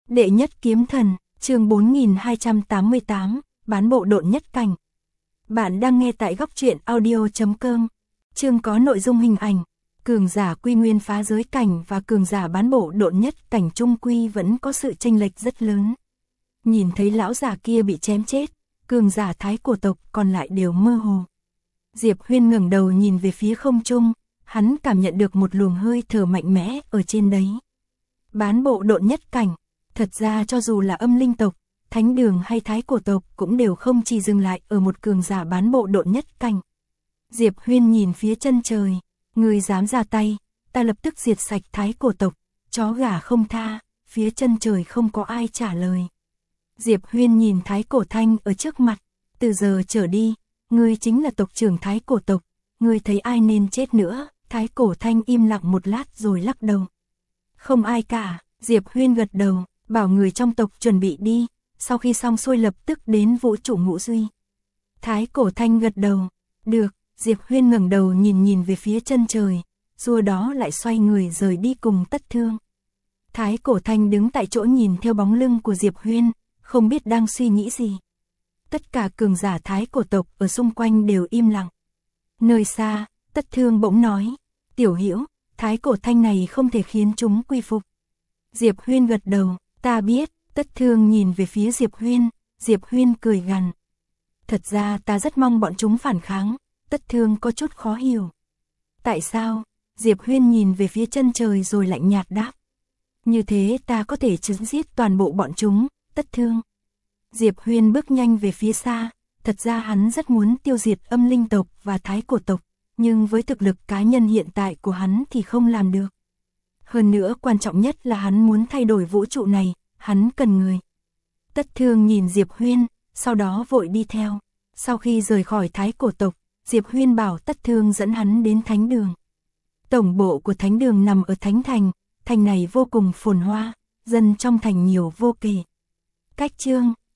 Đệ nhất kiếm thần, chương 4288, bán bộ độn nhất cảnh. Bạn đang nghe tại góc truyện audio.com. Chương có nội dung hình ảnh. Cường giả quy nguyên phá giới cảnh và cường giả bán bộ độn nhất cảnh trung quy vẫn có sự chênh lệch rất lớn. Nhìn thấy lão giả kia bị chém chết, cường giả thái cổ tộc còn lại đều mơ hồ. Diệp Huyên ngẩng đầu nhìn về phía không trung, hắn cảm nhận được một luồng hơi thở mạnh mẽ ở trên đấy. Bán bộ độn nhất cảnh, thật ra cho dù là âm linh tộc, thánh đường hay thái cổ tộc cũng đều không chỉ dừng lại ở một cường giả bán bộ độn nhất cảnh. Diệp Huyên nhìn phía chân trời, người dám ra tay, ta lập tức diệt sạch thái cổ tộc, chó gà không tha, phía chân trời không có ai trả lời. Diệp Huyên nhìn thái cổ thanh ở trước mặt, từ giờ trở đi, ngươi chính là tộc trưởng thái cổ tộc, ngươi thấy ai nên chết nữa, thái cổ thanh im lặng một lát rồi lắc đầu. Không ai cả, Diệp Huyên gật đầu, bảo người trong tộc chuẩn bị đi, sau khi xong xuôi lập tức đến vũ trụ ngũ duy. Thái cổ thanh gật đầu, được, Diệp Huyên ngẩng đầu nhìn về phía chân trời, rồi đó lại xoay người rời đi cùng Tất Thương. Thái cổ thanh đứng tại chỗ nhìn theo bóng lưng của Diệp Huyên, không biết đang suy nghĩ gì. Tất cả cường giả thái cổ tộc ở xung quanh đều im lặng. Nơi xa, Tất Thương bỗng nói, Tiểu Hữu, thái cổ thanh này không thể khiến chúng quy phục. Diệp Huyên gật đầu, ta biết. Tất Thương nhìn về phía Diệp Huyên cười gằn. Thật ra ta rất mong bọn chúng phản kháng, Tất Thương có chút khó hiểu. Tại sao? Diệp Huyên nhìn về phía chân trời rồi lạnh nhạt đáp. Như thế ta có thể chấn giết toàn bộ bọn chúng, Tất Thương. Diệp Huyên bước nhanh về phía xa, thật ra hắn rất muốn tiêu diệt âm linh tộc và thái cổ tộc, nhưng với thực lực cá nhân hiện tại của hắn thì không làm được. Hơn nữa quan trọng nhất là hắn muốn thay đổi vũ trụ này, hắn cần người. Tất Thương nhìn Diệp Huyên, sau đó vội đi theo. Sau khi rời khỏi thái cổ tộc, Diệp Huyên bảo Tất Thương dẫn hắn đến thánh đường. Tổng bộ của thánh đường nằm ở Thánh Thành, thành này vô cùng phồn hoa, dân trong thành nhiều vô kể. Cách chương